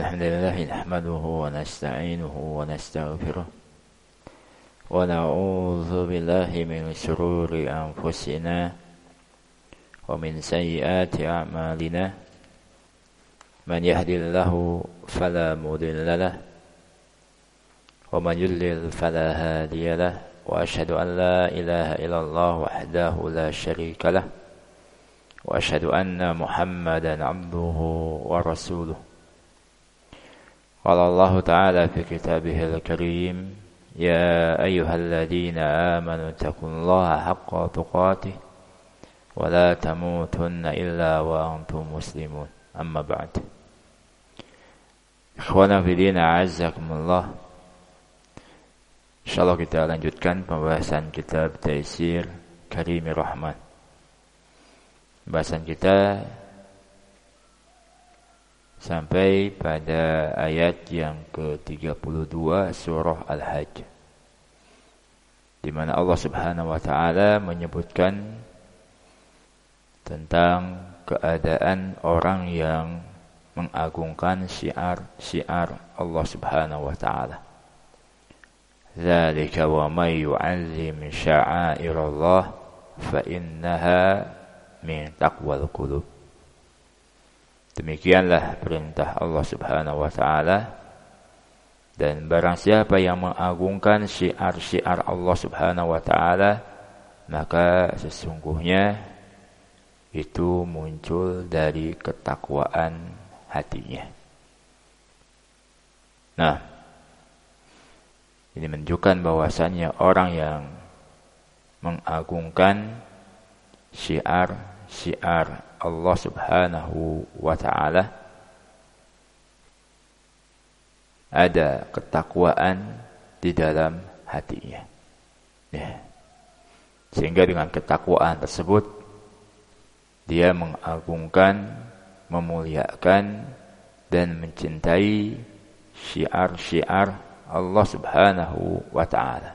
الحمد لله نحمده ونستعينه ونستغفره ونعوذ بالله من شرور أنفسنا ومن سيئات أعمالنا من يهد الله فلا مضل له ومن يضلل فلا هادي له وأشهد أن لا إله إلا الله وحده لا شريك له وأشهد أن محمدا عبده ورسوله. قال الله تعالى في كتابه الكريم: يا أيها الذين آمنوا اتقوا الله حق تقاته ولا تموتن إلا وأنتم مسلمون. أما بعد. Ikhwana fi din, a'azzakumullah. Insyaallah kita lanjutkan pembahasan kitab Taisir Karimir Rahman. Pembahasan kita sampai pada ayat yang ke-32 surah Al-Hajj, di mana Allah Subhanahu wa taala menyebutkan tentang keadaan orang yang mengagungkan syiar-syiar Allah Subhanahu wa taala. Dzalika wa may yu'azzim sya'airallah fa innaha min taqwal qulub. Demikianlah perintah Allah Subhanahu wa taala, dan barang siapa yang mengagungkan syiar-syiar Allah Subhanahu wa taala, maka sesungguhnya itu muncul dari ketakwaan hatinya. Nah, ini menunjukkan bahwasannya orang yang mengagungkan syiar Allah Subhanahu wa taala, ada ketakwaan di dalam hatinya. Ya. Sehingga dengan ketakwaan tersebut dia mengagungkan, memuliakan dan mencintai syiar-syiar Allah Subhanahu wa taala.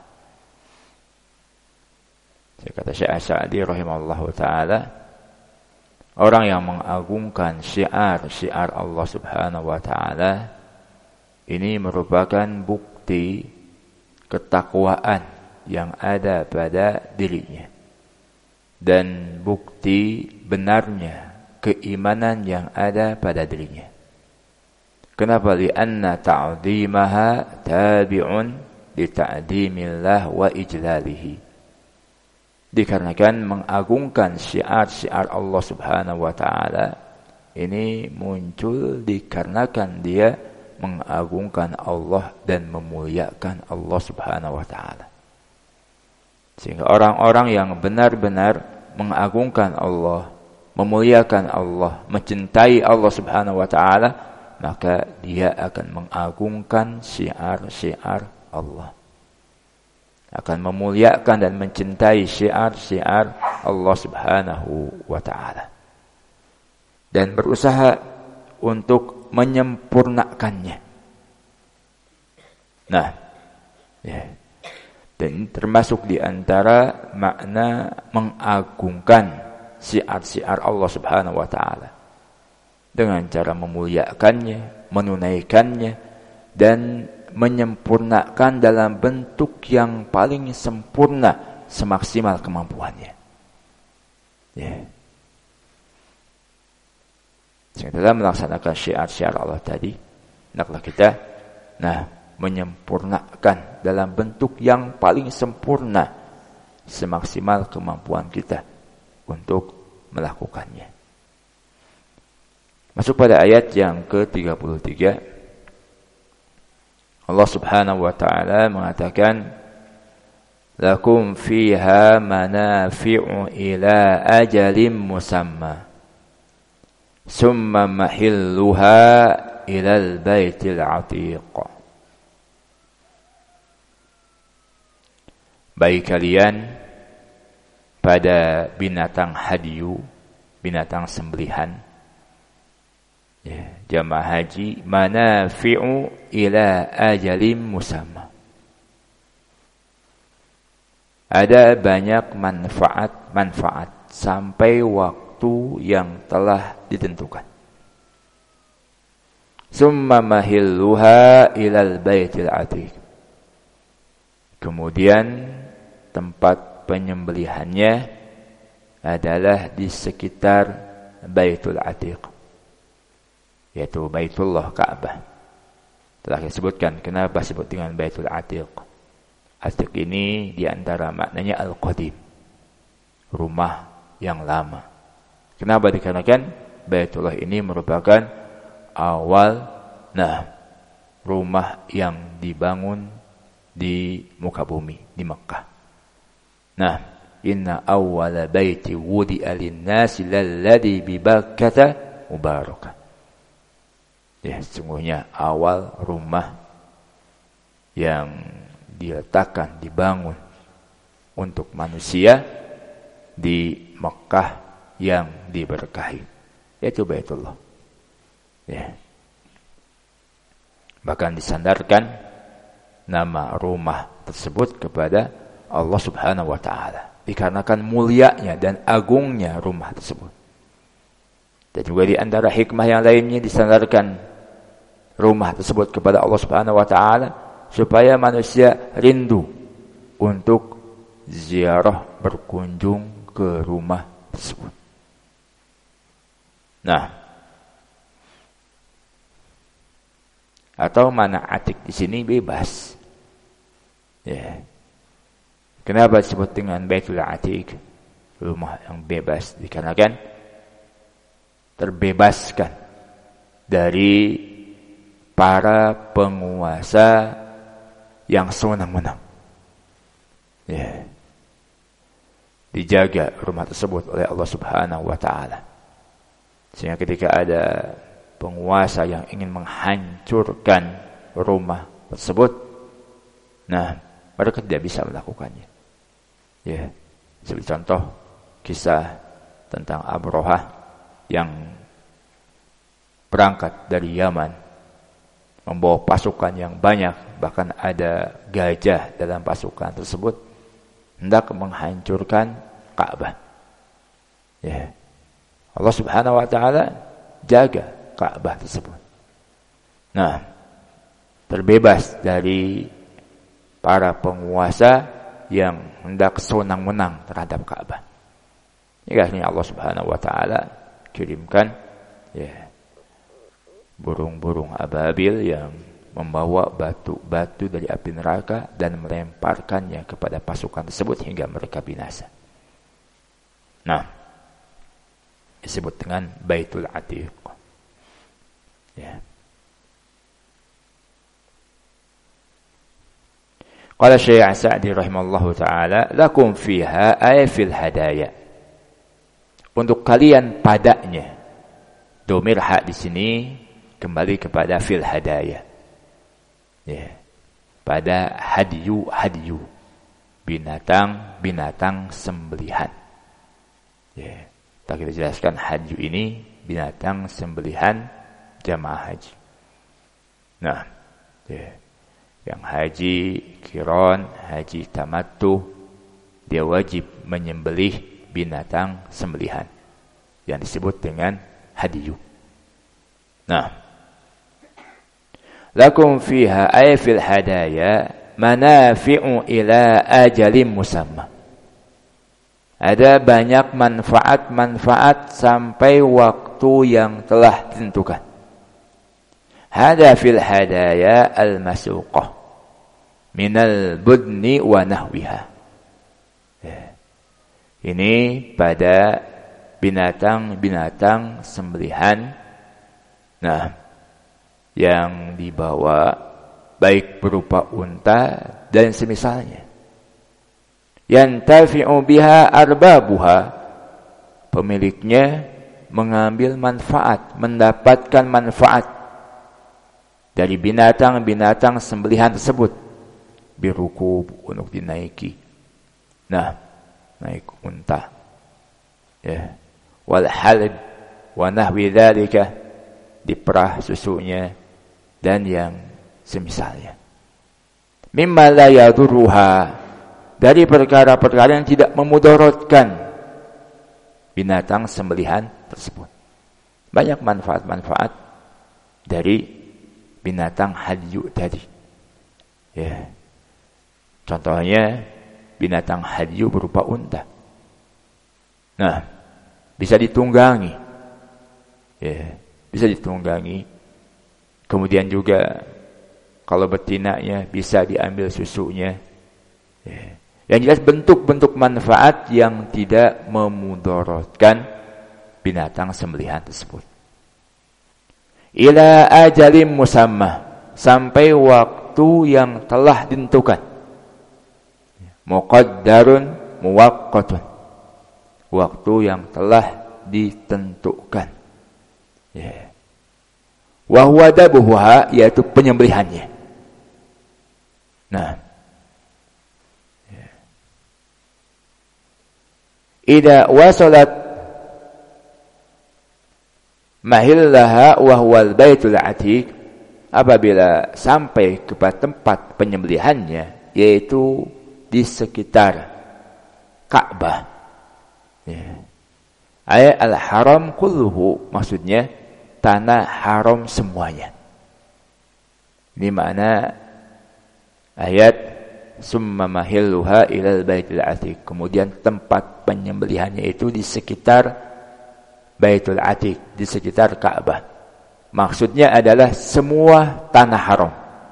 Kata Syekh Sa'di rahimahullahu taala, orang yang mengagungkan syiar-syiar Allah Subhanahu wa taala ini merupakan bukti ketakwaan yang ada pada dirinya dan bukti benarnya keimanan yang ada pada dirinya. Kenapa? Li'anna ta'dhimaha tabi'un li ta'dhimillah wa ijlalihi. Dikarenakan mengagungkan syiar-syiar Allah Subhanahu wa taala ini muncul dikarenakan dia mengagungkan Allah dan memuliakan Allah Subhanahu wa taala. Sehingga orang-orang yang benar-benar mengagungkan Allah, memuliakan Allah, mencintai Allah Subhanahu wa taala, maka dia akan mengagungkan syiar-syiar Allah, akan memuliakan dan mencintai syiar-syiar Allah Subhanahu wa taala, dan berusaha untuk menyempurnakannya. Nah, ya. Dan termasuk di antara makna mengagungkan syiar-syiar Allah Subhanahu wa taala dengan cara memuliakannya, menunaikannya dan menyempurnakan dalam bentuk yang paling sempurna semaksimal kemampuannya. Ya. Setelah melaksanakan syiar-syiar Allah tadi, hendaklah kita menyempurnakan dalam bentuk yang paling sempurna semaksimal kemampuan kita untuk melakukannya. Masuk pada ayat yang ke-33, Allah Subhanahu wa taala mengatakan: lakum fiha manafi'u ila ajalin musamma summa mahilluha ilal baitil atiq. Bagi kalian pada binatang hadiyu, binatang sembelihan, ya, jamaah haji, manafi'u ila ajalin musamma. Ada banyak manfaat sampai waktu yang telah ditentukan. Summa mahilluha ilal baitil atiq. Kemudian tempat penyembelihannya adalah di sekitar Baitul Atiq, yaitu Baitullah Ka'bah. Telah disebutkan kenapa disebut dengan Baitul Atiq. Atiq ini diantara maknanya Al-Qadim, rumah yang lama. Kenapa? Dikarenakan Baitullah ini merupakan awal rumah yang dibangun di muka bumi, di Makkah. Inna awwala baiti wudi'a lin-nasi lalladzi bi Bakkah mubarakah. Ya, sesungguhnya awal rumah yang diletakkan, dibangun untuk manusia di Makkah yang diberkahi, yaitu Baitullah. Ya. Bahkan disandarkan nama rumah tersebut kepada Allah Subhanahu wa taala dikarenakan mulianya dan agungnya rumah tersebut. Dan juga di antara hikmah yang lainnya disandarkan rumah tersebut kepada Allah Subhanahu wa taala supaya manusia rindu untuk ziarah, berkunjung ke rumah tersebut. Atau mana atik di sini bebas. Ya. Kenapa disebut dengan Baitul Atiq? Rumah yang bebas dikarenakan terbebaskan dari para penguasa yang sewenang-wenang. Ya. Dijaga rumah tersebut oleh Allah Subhanahu wa taala. Sehingga ketika ada penguasa yang ingin menghancurkan rumah tersebut, mereka tidak bisa melakukannya. Ya, seperti contoh kisah tentang Abrahah yang berangkat dari Yaman membawa pasukan yang banyak, bahkan ada gajah dalam pasukan tersebut, hendak menghancurkan Ka'bah. Ya. Allah Subhanahu wa taala jaga Ka'bah tersebut. Terbebas dari para penguasa yang hendak sewenang-wenang terhadap Ka'bah. Ini Allah Subhanahu wa taala kirimkan burung-burung ababil yang membawa batu-batu dari api neraka dan melemparkannya kepada pasukan tersebut hingga mereka binasa. Disebut dengan Baitul Atiq. Ya. Qala Syekh Sa'di rahimallahu taala, lakum fiha ay fil hadaya. Untuk kalian padanya. Domir ha di sini kembali kepada fil hadaya. Ya. Pada hadyu binatang sembelihan. Ya. Kita jelaskan hadyu ini binatang sembelihan jamaah haji. Yang haji qiran, haji tamattu, dia wajib menyembelih binatang sembelihan yang disebut dengan hadyu. Lakum fiha ay fil hadaya manafi'u ila ajalin musamma. Ada banyak manfaat-manfaat sampai waktu yang telah ditentukan. Hada fil hadaya al-masuqah minal budni wa nahwiha. Ini pada binatang-binatang sembelihan yang dibawa baik berupa unta dan semisalnya. Yantafi'u biha arbabuha, pemiliknya mengambil manfaat, mendapatkan manfaat dari binatang-binatang sembelihan tersebut. Birukub, untuk dinaiki. Naik unta. Ya. Wal halib wa nahwi dzalika, diperah susunya dan yang semisalnya. Mimma la yadurruha, dari perkara-perkara yang tidak memudaratkan binatang sembelihan tersebut. Banyak manfaat-manfaat dari binatang hadyu tadi. Ya. Contohnya binatang hadyu berupa unta. Nah, bisa ditunggangi. Ya, bisa ditunggangi. Kemudian juga kalau betinanya bisa diambil susunya. Ya. Yang jelas bentuk-bentuk manfaat yang tidak memudaratkan binatang sembelihan tersebut. Ila ajalim musamma, sampai waktu yang telah ditentukan. Muqaddarun muwaqqatun, waktu yang telah ditentukan. Ya. Wa huwa dabuha, yaitu penyembelihannya. Nah, ya. Idza wasalat mahillaha wa huwal baitul atiq, apabila sampai kepada tempat penyembelihannya, yaitu di sekitar Ka'bah. Ya. Ayat al-haram kulluhu, maksudnya tanah haram semuanya. Ini makna ayat summa mahilluha ilal baitul atiq. Kemudian tempat penyembelihannya itu di sekitar Baitul Atiq, di sekitar Ka'bah. Maksudnya adalah semua tanah haram.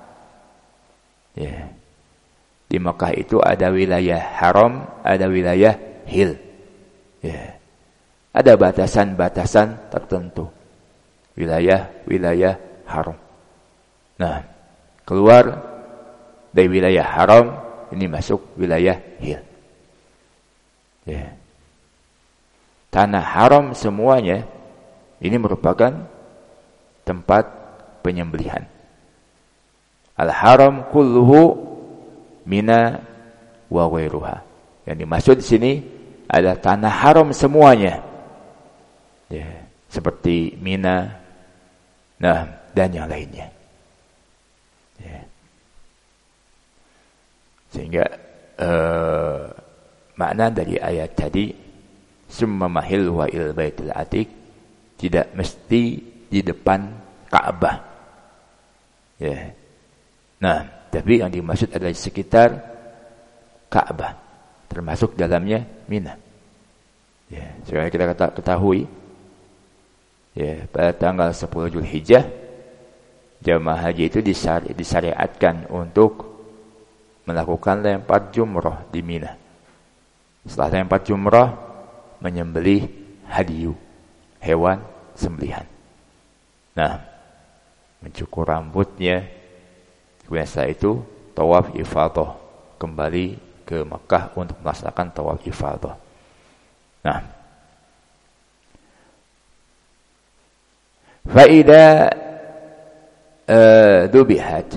Ya. Di Mekah itu ada wilayah haram, ada wilayah hil. Ya. Ada batasan-batasan tertentu. Wilayah haram. Nah, keluar dari wilayah haram, ini masuk wilayah hil. Ya. Tanah haram semuanya ini merupakan tempat penyembelihan. Al-haram kulluhu mina wa ghairuha. Yang dimaksud di sini adalah tanah haram semuanya. Ya, seperti Mina, nah, dan yang lainnya. Ya. Sehingga makna dari ayat tadi summa mahilluha ilal baitul atiq, tidak mesti di depan Ka'bah. Ya. Nah, tapi yang dimaksud adalah di sekitar Ka'bah, termasuk dalamnya Mina. Ya, sekarang kita ketahui, ya, pada tanggal 10 Zulhijjah jamaah haji itu disyariatkan untuk melakukan lempar jumrah di Mina. Setelah lempar jumrah, menyembelih hadyu, hewan sembelihan. Nah, mencukur rambutnya. Kemudian setelah itu tawaf ifadah, kembali ke Mekah untuk melaksanakan tawaf ifadah. Nah, faida dubihat,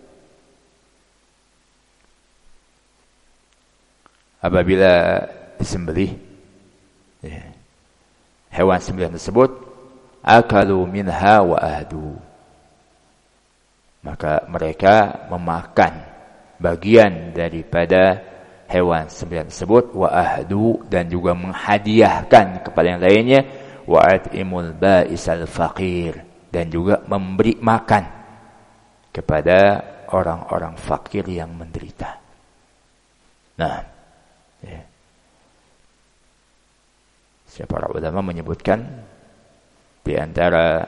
apabila disembelih ya, hewan sembelihan tersebut, akalu minha wa ahdu, maka mereka memakan bagian daripada hewan sembelihan tersebut, wa ahdu, dan juga menghadiahkan kepada yang lainnya, wa at'imul ba'isal faqir, dan juga memberi makan kepada orang-orang fakir yang menderita. Nah, ya. Para ulama menyebutkan di antara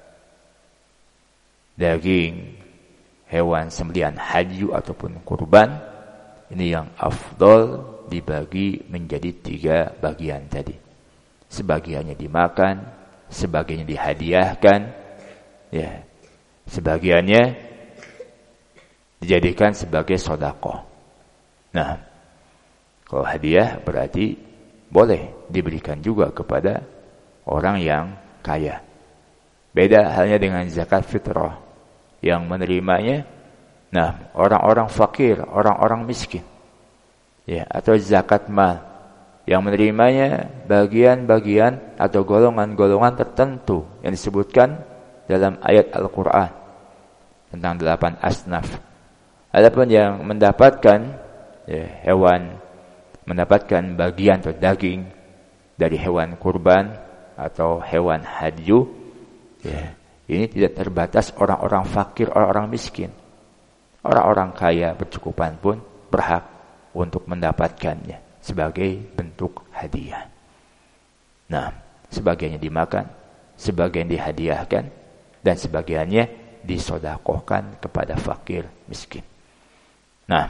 daging hewan sembelihan hadyu ataupun kurban, ini yang afdol dibagi menjadi 3 bagian tadi. Sebagiannya dimakan, sebagiannya dihadiahkan, ya, sebagiannya dijadikan sebagai sedekah. Nah, kalau hadiah berarti boleh diberikan juga kepada orang yang kaya. Beda halnya dengan zakat fitrah, yang menerimanya, nah, orang-orang fakir, orang-orang miskin. Ya, atau zakat mal, yang menerimanya bagian-bagian atau golongan-golongan tertentu yang disebutkan dalam ayat Al-Qur'an tentang 8 asnaf. Adapun yang mendapatkan hewan, mendapatkan bagian atau daging dari hewan kurban atau hewan hadyu, ya, Ini tidak terbatas orang-orang fakir, orang-orang miskin. Orang-orang kaya bercukupan pun berhak untuk mendapatkannya sebagai bentuk hadiah. Nah, sebagiannya dimakan, sebagian dihadiahkan, dan sebagiannya disodakohkan kepada fakir miskin. Nah,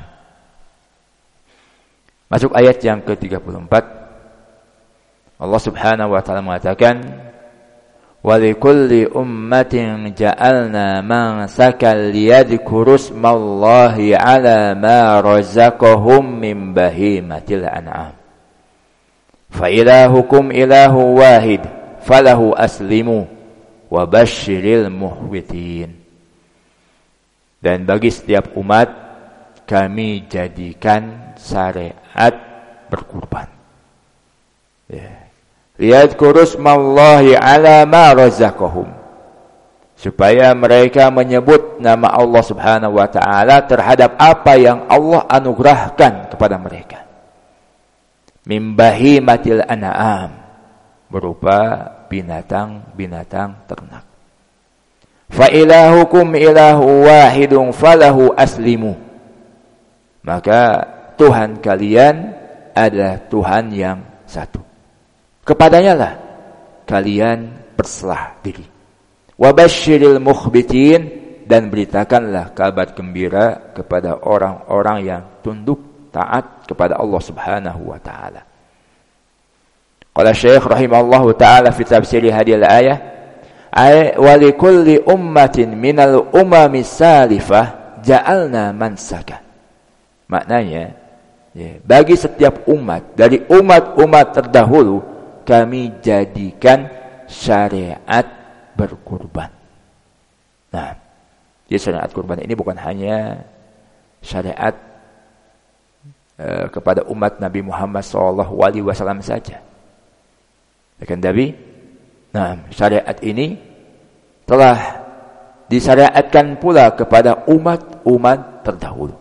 masuk ayat yang ke-34, Allah Subhanahu wa taala mengatakan, وَلِكُلِّ أُمَّةٍ جَعَلْنَا مَنْسَكًا لِيَذْكُرُوا اسْمَ اللَّهِ عَلَى مَا رَزَقَهُم مِّن بَهِيمَةِ الْأَنْعَامِ فَإِلَٰهُكُمْ إِلَٰهٌ وَاحِدٌ فَلَهُ أَسْلِمُوا وَبَشِّرِ الْمُخْبِتِينَ. Dan bagi setiap umat kami jadikan syariat berkurban. Liyadhkuru ismallahi ala ma razaqahum, supaya mereka menyebut nama Allah Subhanahu wa taala terhadap apa yang Allah anugerahkan kepada mereka. Mim bahimatil an'am, berupa binatang-binatang ternak. Fa ilahukum ilahu wahidun falahu aslimu, maka Tuhan kalian adalah Tuhan yang satu, kepadanya lah kalian berserah diri. Wabasyiril mukhbitin, dan beritakanlah kabar gembira kepada orang-orang yang tunduk taat kepada Allah Subhanahu wa taala. Qala Syekh rahimallahu taala fi tafsir hadhihi al-ayah, wa likulli ummatin minal umami salifah ja'alna mansaka. Maknanya, bagi setiap umat dari umat-umat terdahulu kami jadikan syariat berkurban. Nah, jadi syariat kurban ini bukan hanya syariat kepada umat Nabi Muhammad SAW saja. Akan tapi, nah, syariat ini telah disyariatkan pula kepada umat-umat terdahulu.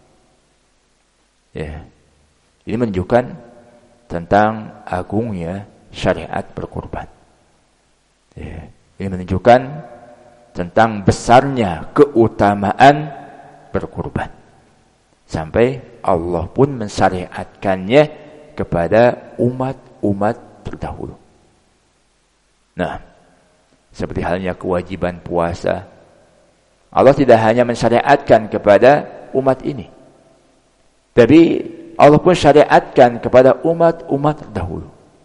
Ya, ini menunjukkan tentang agungnya syariat berkurban. Ya, ini menunjukkan tentang besarnya keutamaan berkurban. Sampai Allah pun mensyariatkannya kepada umat-umat terdahulu. Nah, seperti halnya kewajiban puasa, Allah tidak hanya mensyariatkan kepada umat ini, tapi Allah pun syariatkan kepada umat-umat terdahulu.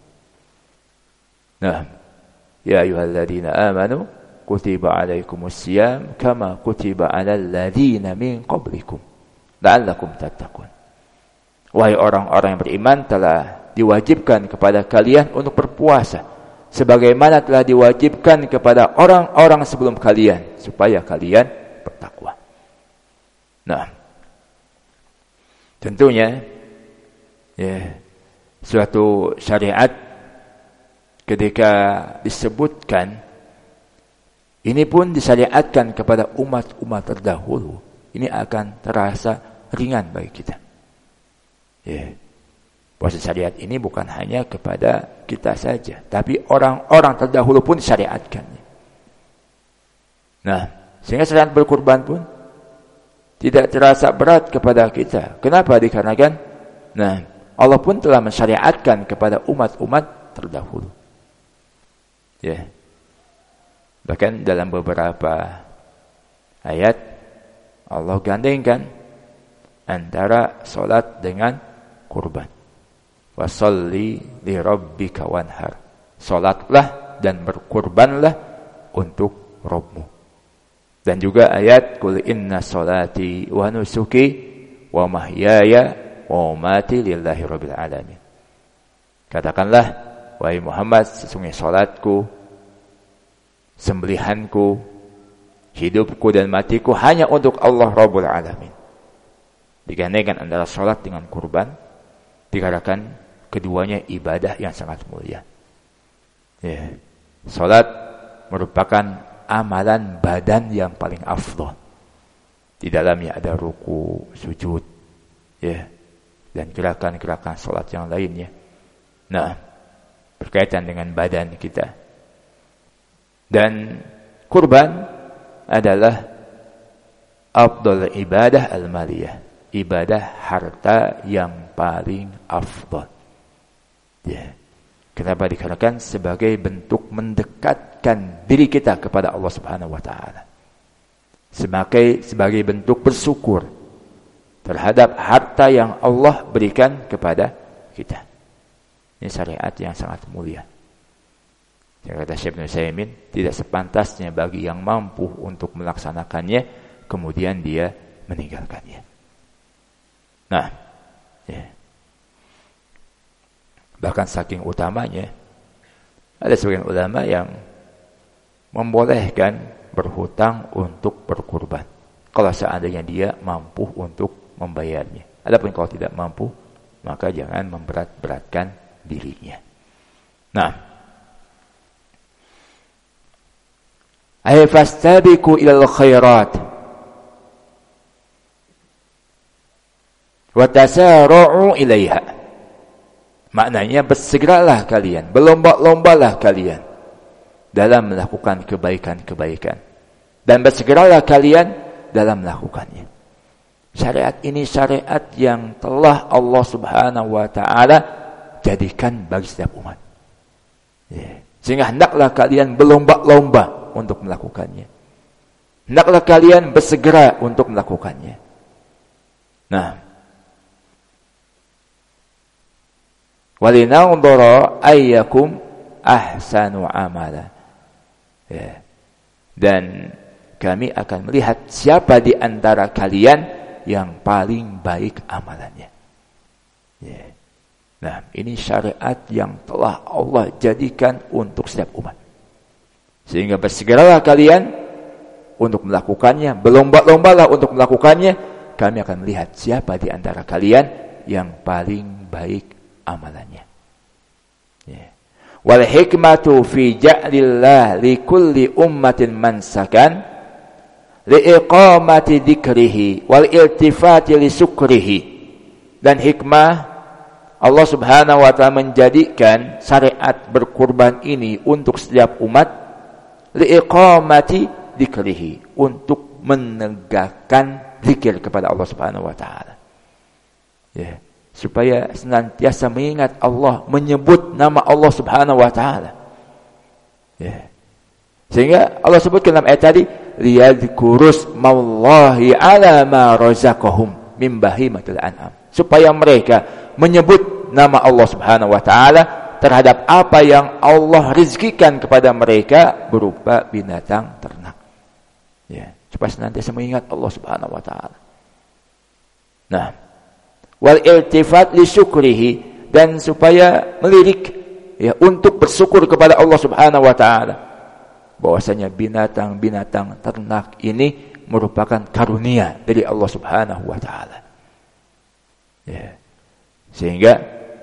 Nah, ya ayyuhalladzina amanu kutiba alaikumus syiyam kama kutiba alal ladzina min qablikum la'allakum tattaqun. Wahai orang-orang yang beriman, telah diwajibkan kepada kalian untuk berpuasa sebagaimana telah diwajibkan kepada orang-orang sebelum kalian supaya kalian bertakwa. Nah, tentunya suatu syariat ketika disebutkan ini pun disyariatkan kepada umat-umat terdahulu, ini akan terasa ringan bagi kita. Bahwa syariat ini bukan hanya kepada kita saja, tapi orang-orang terdahulu pun disyariatkannya. Nah, sehingga syariat berkurban pun tidak terasa berat kepada kita. Kenapa? Dikarenakan, nah, Allah pun telah mensyariatkan kepada umat-umat terdahulu. Bahkan dalam beberapa ayat Allah gandengkan antara salat dengan kurban. Washolli li rabbika wanhar. Salatlah dan berkurbanlah untuk Rabbmu. Dan juga ayat qul inna salati wa nusuki wa mahyaya wa mamati lillahi rabbil alamin. Katakanlah, wahai Muhammad, sesungguhnya salatku, sembelihanku, hidupku dan matiku hanya untuk Allah Rabbul Alamin. Digandengkan antara salat dengan kurban, dikarenakan keduanya ibadah yang sangat mulia. Salat merupakan amalan badan yang paling afdal. Di dalamnya ada ruku, sujud, dan gerakan-gerakan salat yang lainnya. Nah, berkaitan dengan badan kita. Dan kurban adalah afdal ibadah al-maliyah, ibadah harta yang paling afdal. Ya. Kenapa dikatakan sebagai bentuk mendekatkan diri kita kepada Allah Subhanahu wa taala. Sebagai bentuk bersyukur terhadap harta yang Allah berikan kepada kita. Ini syariat yang sangat mulia. Yang kata Syekh Ibnu Utsaimin, tidak sepantasnya bagi yang mampu untuk melaksanakannya kemudian dia meninggalkannya. Nah, ya. Bahkan saking utamanya, ada sebagian ulama yang membolehkan berhutang untuk berkurban kalau seandainya dia mampu untuk membayarnya. Adapun kalau tidak mampu, maka jangan memberat-beratkan dirinya. Nah, ay fastabiqu ilal khairat wa tasara'u ilaiha. Maknanya bersegeralah kalian, berlomba-lombalah kalian dalam melakukan kebaikan-kebaikan. Dan bersegeralah kalian dalam melakukannya. Syariat ini syariat yang telah Allah Subhanahu wa taala jadikan bagi setiap umat. Ya. Sehingga hendaklah kalian berlomba-lomba untuk melakukannya. Hendaklah kalian bersegera untuk melakukannya. Nah, walinanzura ayyakum ahsanu amala. Ya. Dan kami akan melihat siapa di antara kalian yang paling baik amalannya. Ya. Nah, ini syariat yang telah Allah jadikan untuk setiap umat. Sehingga bersegeralah kalian untuk melakukannya, berlomba-lombalah untuk melakukannya. Kami akan melihat siapa di antara kalian yang paling baik amalannya. Ya. Wal hikmatu fi ja'lillah li kulli ummatin mansakan li iqamati dzikrihi wal iltifati li sukrihi. Dan hikmah Allah Subhanahu wa taala menjadikan syariat berkurban ini untuk setiap umat li iqamati dzikrihi, untuk menegakkan zikir kepada Allah Subhanahu wa taala. Ya. Supaya senantiasa mengingat Allah, menyebut nama Allah Subhanahu wa taala. Ya. Sehingga Allah sebutkan dalam ayat tadi, liyadhkurus mallahi ala ma razaqahum min bahimatil an'am. Supaya mereka menyebut nama Allah Subhanahu wa taala terhadap apa yang Allah rizkikan kepada mereka berupa binatang ternak. Ya, supaya senantiasa mengingat Allah Subhanahu wa taala. Nah, wal iltifat li syukrihi, dan supaya melirik ya untuk bersyukur kepada Allah Subhanahu wa taala bahwasanya binatang-binatang ternak ini merupakan karunia dari Allah Subhanahu wa taala. Ya. Sehingga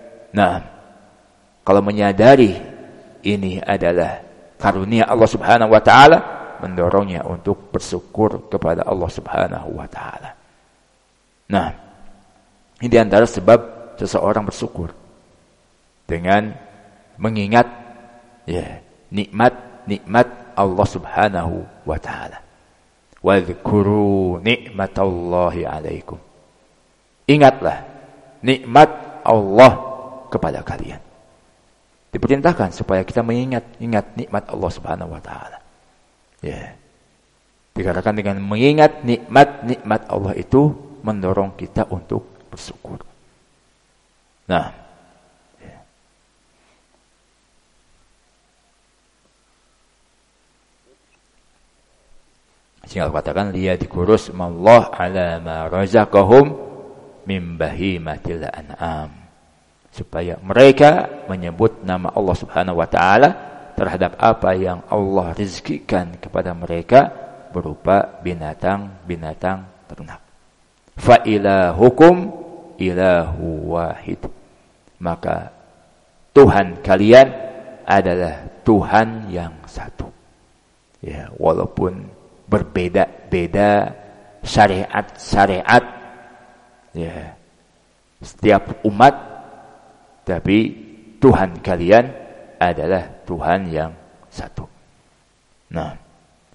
kalau menyadari ini adalah karunia Allah Subhanahu wa taala, mendorongnya untuk bersyukur kepada Allah Subhanahu wa taala. Nah, ini di antara sebab seseorang bersyukur dengan mengingat ya nikmat Allah Subhanahu wa taala. Wadhkuru nikmatallahi alaikum. Ingatlah nikmat Allah kepada kalian. Diperintahkan supaya kita ingat nikmat Allah Subhanahu wa taala. Ya. Dikatakan dengan mengingat nikmat Allah itu mendorong kita untuk bersyukur. Nah, ya. Sehingga katakan liyadhkurus mallah ala ma razaqahum min bahimatil an'am, supaya mereka menyebut nama Allah Subhanahu wa taala terhadap apa yang Allah rizkikan kepada mereka berupa binatang-binatang ternak. Fa ilahukum ilahu wahid, maka Tuhan kalian adalah Tuhan yang satu. Ya, walaupun berbeda-beda syariat ya setiap umat, tapi Tuhan kalian adalah Tuhan yang satu. Nah,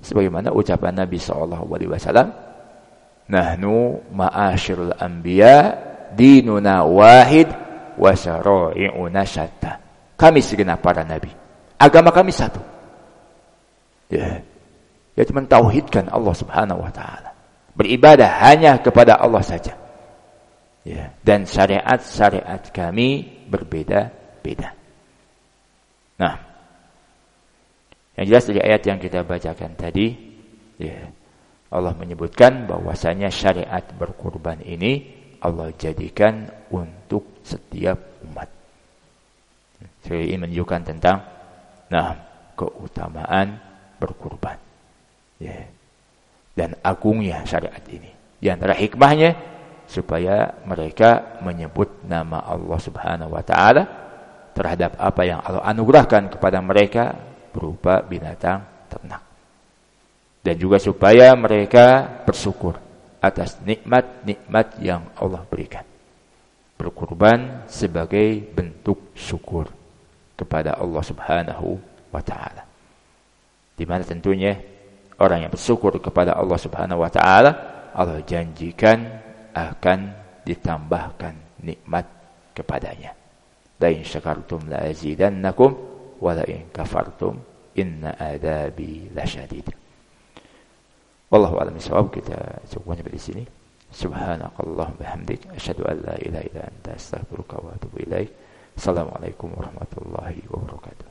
Sebagaimana ucapan Nabi SAW, nahnu ma'asyirul anbiya dinuna wahid wa syara'i'una syatta. Kami segenap para nabi, agama kami satu. Ya, yaitu mentauhidkan Allah Subhanahu wa taala. Beribadah hanya kepada Allah saja. Ya, dan syariat-syariat kami berbeda-beda. Nah, yang jelas dari ayat yang kita bacakan tadi, ya, Allah menyebutkan bahwasanya syariat berkurban ini Allah jadikan untuk setiap umat. Jadi ini menunjukkan tentang keutamaan berkurban. Ya. Dan agungnya syariat ini. Di antara hikmahnya supaya mereka menyebut nama Allah Subhanahu wa taala terhadap apa yang Allah anugerahkan kepada mereka berupa binatang ternak. Dan juga supaya mereka bersyukur atas nikmat-nikmat yang Allah berikan. Berkurban sebagai bentuk syukur kepada Allah Subhanahu wa taala. Di mana tentunya orang yang bersyukur kepada Allah Subhanahu wa taala, Allah janjikan akan ditambahkan nikmat kepadanya. La in syakartum la azidannakum wa la in kafartum inna adabi lasyadid. Wallahu a'lam bishawab. Kita cukup sampai di sini. Subhanakallahumma bihamdik asyhadu an la ilaha illa anta astaghfiruka wa atubu ilaik. Assalamualaikum warahmatullahi wabarakatuh.